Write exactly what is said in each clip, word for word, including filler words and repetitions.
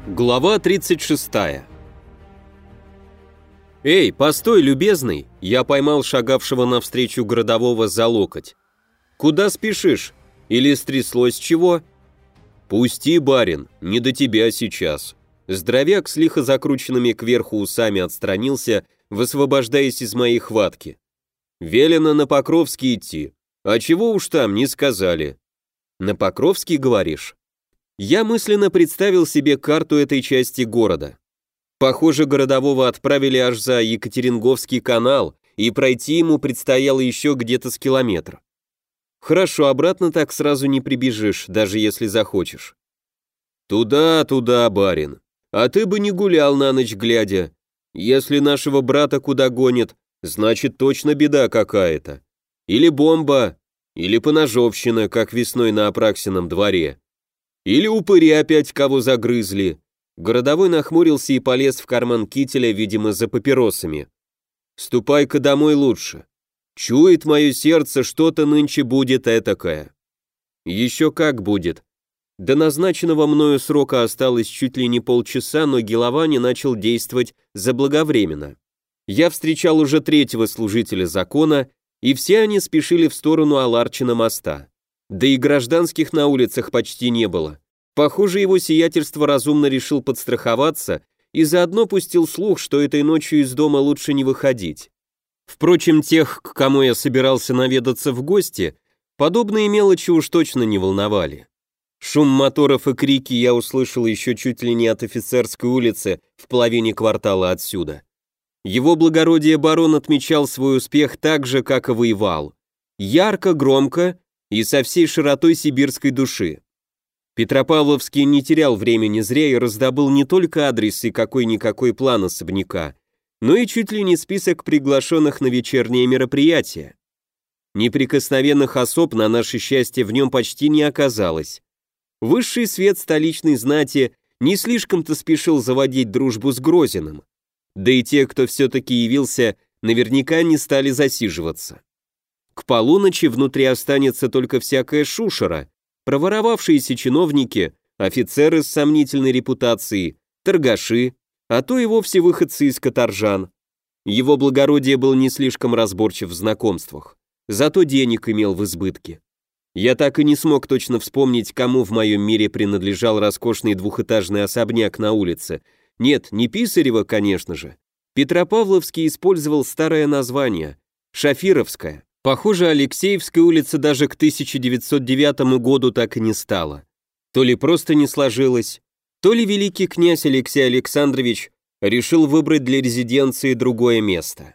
Глава тридцать шестая. «Эй, постой, любезный!» Я поймал шагавшего навстречу городового за локоть. «Куда спешишь? Или стряслось чего?» «Пусти, барин, не до тебя сейчас». Здоровяк с лихо закрученными кверху усами отстранился, высвобождаясь из моей хватки. «Велено на Покровский идти. А чего уж там, не сказали». «На Покровский, говоришь?» Я мысленно представил себе карту этой части города. Похоже, городового отправили аж за Екатеринговский канал, и пройти ему предстояло еще где-то с километр. Хорошо, обратно так сразу не прибежишь, даже если захочешь. Туда, туда, барин. А ты бы не гулял на ночь глядя. Если нашего брата куда гонят, значит точно беда какая-то. Или бомба, или поножовщина, как весной на Апраксином дворе. Или упыри опять кого загрызли. Городовой нахмурился и полез в карман кителя, видимо, за папиросами. Ступай-ка домой лучше. Чует мое сердце, что-то нынче будет этакое. Еще как будет. До назначенного мною срока осталось чуть ли не полчаса, но Геловани начал действовать заблаговременно. Я встречал уже третьего служителя закона, и все они спешили в сторону Аларчина моста. Да и гражданских на улицах почти не было. Похоже, его сиятельство разумно решил подстраховаться и заодно пустил слух, что этой ночью из дома лучше не выходить. Впрочем, тех, к кому я собирался наведаться в гости, подобные мелочи уж точно не волновали. Шум моторов и крики я услышал еще чуть ли не от Офицерской улицы в половине квартала отсюда. Его благородие барон отмечал свой успех так же, как и воевал. Ярко, громко и со всей широтой сибирской души. Петропавловский не терял времени зря и раздобыл не только адрес и какой-никакой план особняка, но и чуть ли не список приглашенных на вечернее мероприятие. Неприкосновенных особ, на наше счастье, в нем почти не оказалось. Высший свет столичной знати не слишком-то спешил заводить дружбу с Грозиным. Да и те, кто все-таки явился, наверняка не стали засиживаться. К полуночи внутри останется только всякая шушера, проворовавшиеся чиновники, офицеры с сомнительной репутацией, торгаши, а то и вовсе выходцы из каторжан. Его благородие был не слишком разборчив в знакомствах, зато денег имел в избытке. Я так и не смог точно вспомнить, кому в моем мире принадлежал роскошный двухэтажный особняк на улице. Нет, не Писарева, конечно же. Петропавловский использовал старое название – Шафировская. Похоже, Алексеевская улица даже к тысяча девятьсот девятому году так и не стала. То ли просто не сложилось, то ли великий князь Алексей Александрович решил выбрать для резиденции другое место.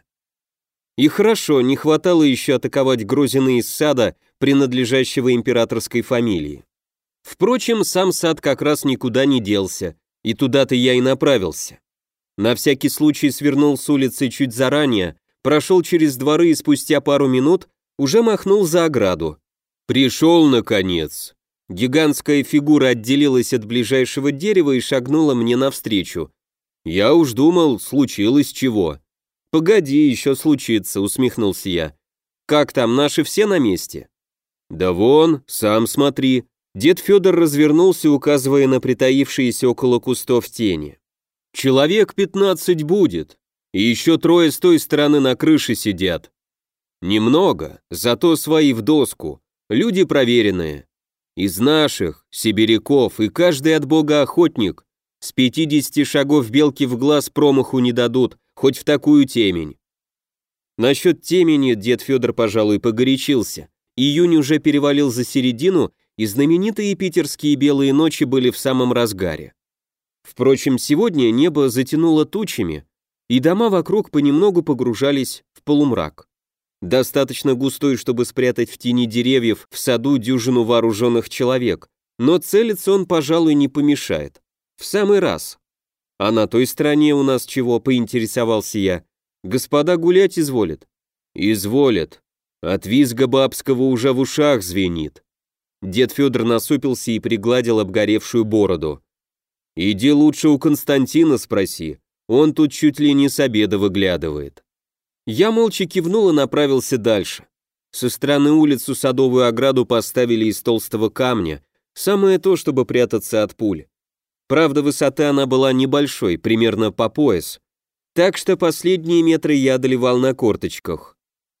И хорошо, не хватало еще атаковать Грозина из сада, принадлежащего императорской фамилии. Впрочем, сам сад как раз никуда не делся, и туда-то я и направился. На всякий случай свернул с улицы чуть заранее, прошел через дворы и спустя пару минут уже махнул за ограду. Пришел, наконец. Гигантская фигура отделилась от ближайшего дерева и шагнула мне навстречу. Я уж думал, случилось чего. Погоди, еще случится, усмехнулся я. Как там, наши все на месте? Да вон, сам смотри. Дед Федор развернулся, указывая на притаившиеся около кустов тени. Человек пятнадцать будет. И еще трое с той стороны на крыше сидят. Немного, зато свои в доску, люди проверенные. Из наших, сибиряков, и каждый от бога охотник, с пятидесяти шагов белки в глаз промаху не дадут, хоть в такую темень. Насчет темени дед Федор, пожалуй, погорячился. Июнь уже перевалил за середину, и знаменитые питерские белые ночи были в самом разгаре. Впрочем, сегодня небо затянуло тучами, и дома вокруг понемногу погружались в полумрак. Достаточно густой, чтобы спрятать в тени деревьев в саду дюжину вооруженных человек, но целиться он, пожалуй, не помешает. В самый раз. А на той стороне у нас чего, поинтересовался я. Господа гулять изволят? Изволят. От визга бабского уже в ушах звенит. Дед Федор насупился и пригладил обгоревшую бороду. Иди лучше у Константина спроси. Он тут чуть ли не с обеда выглядывает. Я молча кивнул и направился дальше. Со стороны улицу садовую ограду поставили из толстого камня, самое то, чтобы прятаться от пуль. Правда, высота она была небольшой, примерно по пояс, так что последние метры я одолевал на корточках.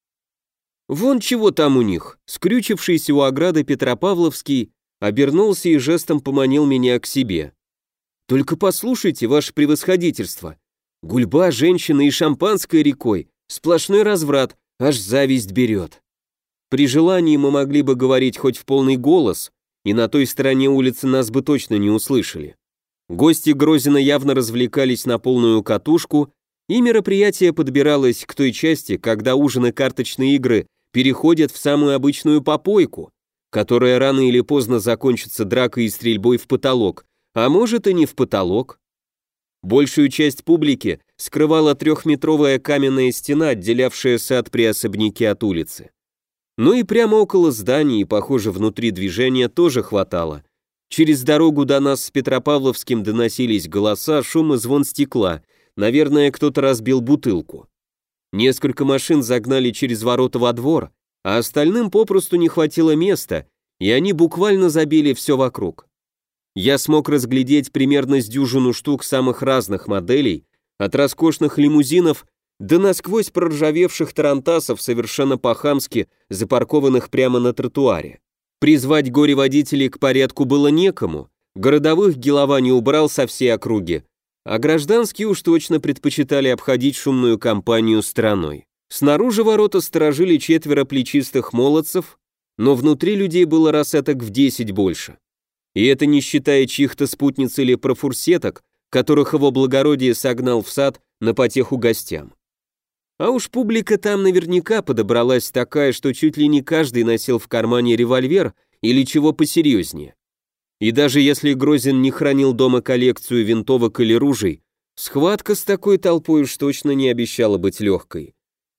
«Вон чего там у них!» Скрючившийся у ограды Петропавловский обернулся и жестом поманил меня к себе. «Только послушайте, ваше превосходительство. Гульба, женщины и шампанское рекой. Сплошной разврат, аж зависть берет». При желании мы могли бы говорить хоть в полный голос, и на той стороне улицы нас бы точно не услышали. Гости Грозина явно развлекались на полную катушку, и мероприятие подбиралось к той части, когда ужин и карточные игры переходят в самую обычную попойку, которая рано или поздно закончится дракой и стрельбой в потолок, а может и не в потолок. Большую часть публики скрывала трехметровая каменная стена, отделявшая сад при особняке от улицы. Ну и прямо около зданий, похоже, внутри движения тоже хватало. Через дорогу до нас с Петропавловским доносились голоса, шум и звон стекла. Наверное, кто-то разбил бутылку. Несколько машин загнали через ворота во двор, а остальным попросту не хватило места, и они буквально забили все вокруг. Я смог разглядеть примерно с дюжину штук самых разных моделей, от роскошных лимузинов до насквозь проржавевших тарантасов, совершенно по-хамски запаркованных прямо на тротуаре. Призвать горе-водителей к порядку было некому, городовых Гелова не убрал со всей округи, а гражданские уж точно предпочитали обходить шумную компанию стороной. Снаружи ворота сторожили четверо плечистых молодцев, но внутри людей было раз этак в десять больше. И это не считая чьих-то спутниц или профурсеток, которых его благородие согнал в сад на потеху гостям. А уж публика там наверняка подобралась такая, что чуть ли не каждый носил в кармане револьвер или чего посерьезнее. И даже если Грозин не хранил дома коллекцию винтовок или ружей, схватка с такой толпой уж точно не обещала быть легкой.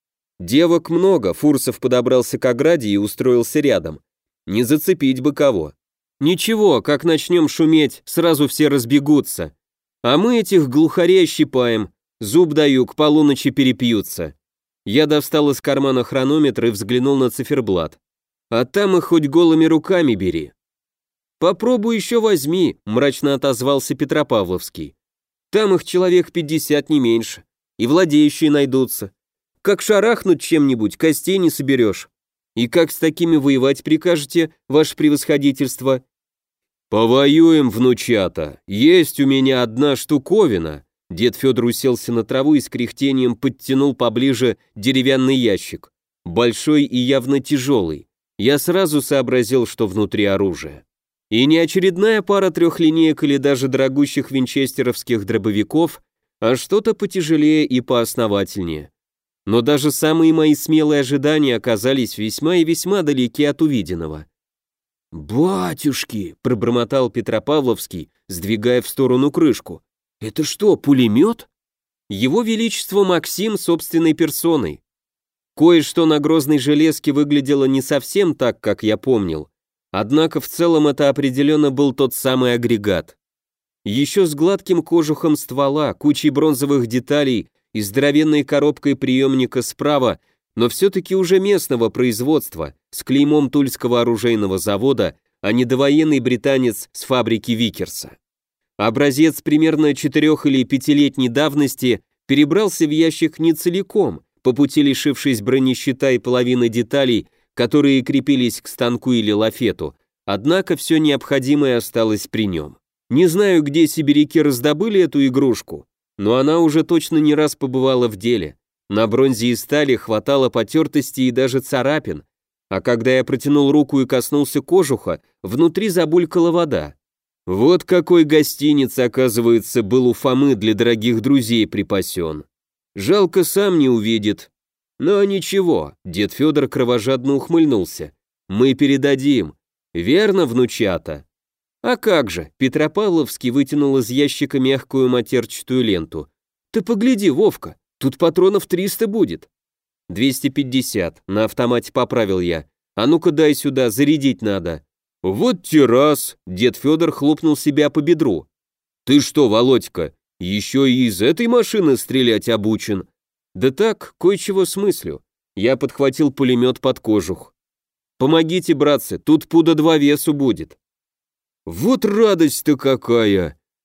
Девок много, Фурсов подобрался к ограде и устроился рядом. Не зацепить бы кого. Ничего, как начнем шуметь, сразу все разбегутся. А мы этих глухарей щипаем, зуб даю, к полуночи перепьются. Я достал из кармана хронометр и взглянул на циферблат. А там их хоть голыми руками бери. «Попробуй еще возьми», — мрачно отозвался Петропавловский. «Там их человек пятьдесят, не меньше, и владеющие найдутся. Как шарахнуть чем-нибудь, костей не соберешь. И как с такими воевать прикажете, ваше превосходительство?» «Повоюем, внучата, есть у меня одна штуковина». Дед Федор уселся на траву и с кряхтением подтянул поближе деревянный ящик. Большой и явно тяжелый. Я сразу сообразил, что внутри оружие. И не очередная пара трехлинеек или даже дорогущих винчестеровских дробовиков, а что-то потяжелее и поосновательнее. Но даже самые мои смелые ожидания оказались весьма и весьма далеки от увиденного. «Батюшки!» — пробормотал Петропавловский, сдвигая в сторону крышку. «Это что, пулемет?» Его Величество Максим собственной персоной. Кое-что на грозной железке выглядело не совсем так, как я помнил, однако в целом это определенно был тот самый агрегат. Еще с гладким кожухом ствола, кучей бронзовых деталей и здоровенной коробкой приемника справа, но все-таки уже местного производства, с клеймом Тульского оружейного завода, а не довоенный британец с фабрики Викерса. Образец примерно четырех- или пятилетней давности перебрался в ящик не целиком, по пути лишившись бронещита и половины деталей, которые крепились к станку или лафету, однако все необходимое осталось при нем. Не знаю, где сибиряки раздобыли эту игрушку, но она уже точно не раз побывала в деле. На бронзе и стали хватало потертости и даже царапин, а когда я протянул руку и коснулся кожуха, внутри забулькала вода. Вот какой гостиниц, оказывается, был у Фомы для дорогих друзей припасен. Жалко, сам не увидит. Но ничего, дед Федор кровожадно ухмыльнулся. Мы передадим. Верно, внучата? А как же, Петропавловский вытянул из ящика мягкую матерчатую ленту. Ты погляди, Вовка, тут патронов триста будет. двести пятьдесят, на автомате поправил я. А ну-ка дай сюда, зарядить надо. Вот террас, дед Федор хлопнул себя по бедру. Ты что, Володька, еще и из этой машины стрелять обучен? Да так, кое-чего смыслю. Я подхватил пулемет под кожух. Помогите, братцы, тут пуда два весу будет. Вот радость-то какая!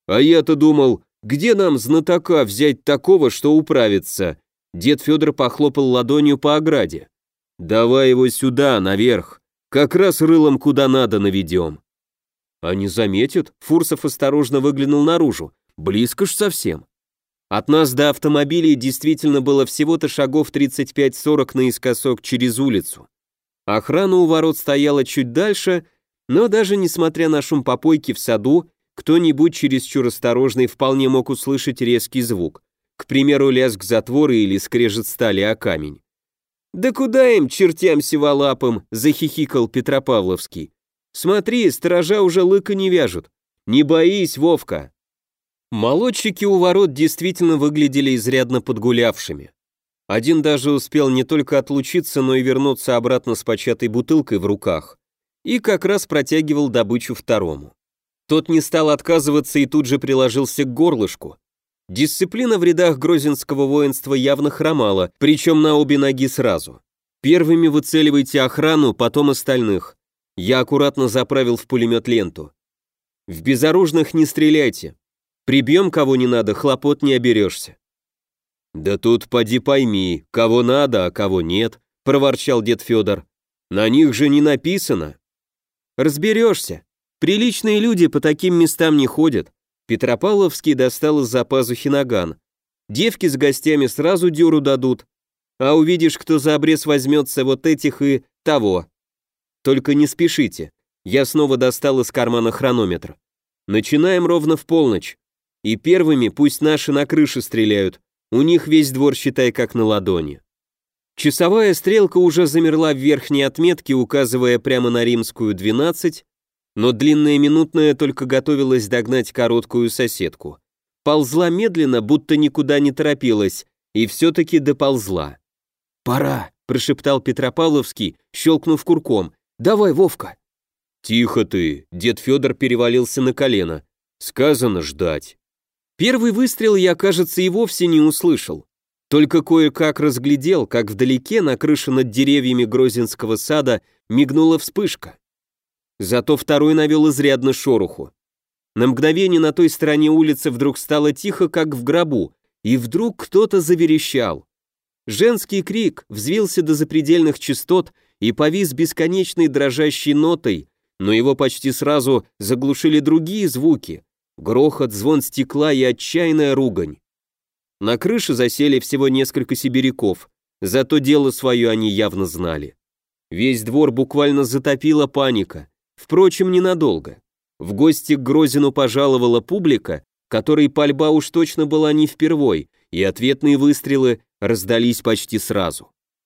А я-то думал, где нам знатока взять такого, что управится? Дед Федор похлопал ладонью по ограде. Давай его сюда, наверх. Как раз рылом куда надо наведем. Они заметят? Фурсов осторожно выглянул наружу. Близко ж совсем. От нас до автомобилей действительно было всего-то шагов тридцать пять сорок наискосок через улицу. Охрана у ворот стояла чуть дальше, но даже несмотря на шум попойки в саду, кто-нибудь чересчур осторожный вполне мог услышать резкий звук, к примеру, лязг затвора или скрежет стали о камень. «Да куда им, чертям сиволапым?» — захихикал Петропавловский. «Смотри, сторожа уже лыка не вяжут. Не боись, Вовка!» Молодчики у ворот действительно выглядели изрядно подгулявшими. Один даже успел не только отлучиться, но и вернуться обратно с початой бутылкой в руках, и как раз протягивал добычу второму. Тот не стал отказываться и тут же приложился к горлышку. Дисциплина в рядах грозинского воинства явно хромала, причем на обе ноги сразу. Первыми выцеливайте охрану, потом остальных. Я аккуратно заправил в пулемет ленту. В безоружных не стреляйте. Прибьем кого не надо, хлопот не оберешься. Да тут поди пойми, кого надо, а кого нет, проворчал дед Федор. На них же не написано. Разберешься. Приличные люди по таким местам не ходят. Петропавловский достал из-за пазухи наган. Девки с гостями сразу дёру дадут. А увидишь, кто за обрез возьмется, вот этих и того. Только не спешите. Я снова достал из кармана хронометр. Начинаем ровно в полночь. И первыми пусть наши на крыше стреляют. У них весь двор, считай, как на ладони. Часовая стрелка уже замерла в верхней отметке, указывая прямо на римскую двенадцать, но длинная минутная только готовилась догнать короткую соседку. Ползла медленно, будто никуда не торопилась, и все-таки доползла. «Пора», — прошептал Петропавловский, щелкнув курком. «Давай, Вовка». «Тихо ты», — дед Федор перевалился на колено. «Сказано ждать». Первый выстрел я, кажется, и вовсе не услышал. Только кое-как разглядел, как вдалеке на крыше над деревьями Грозинского сада мигнула вспышка. Зато второй навел изрядно шороху. На мгновение на той стороне улицы вдруг стало тихо, как в гробу, и вдруг кто-то заверещал. Женский крик взвился до запредельных частот и повис бесконечной дрожащей нотой, но его почти сразу заглушили другие звуки. Грохот, звон стекла и отчаянная ругань. На крыше засели всего несколько сибиряков, зато дело свое они явно знали. Весь двор буквально затопила паника, впрочем, ненадолго. В гости к Грозину пожаловала публика, которой пальба уж точно была не впервой, и ответные выстрелы раздались почти сразу.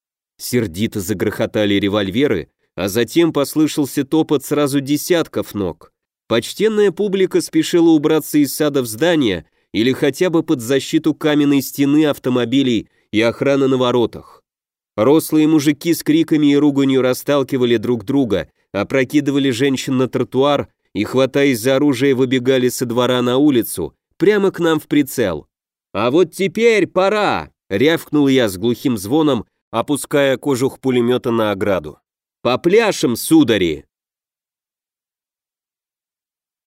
Сердито загрохотали револьверы, а затем послышался топот сразу десятков ног. Почтенная публика спешила убраться из сада в здание или хотя бы под защиту каменной стены автомобилей и охраны на воротах. Рослые мужики с криками и руганью расталкивали друг друга, опрокидывали женщин на тротуар и, хватаясь за оружие, выбегали со двора на улицу, прямо к нам в прицел. «А вот теперь пора!» — рявкнул я с глухим звоном, опуская кожух пулемета на ограду. «Попляшем, судари!»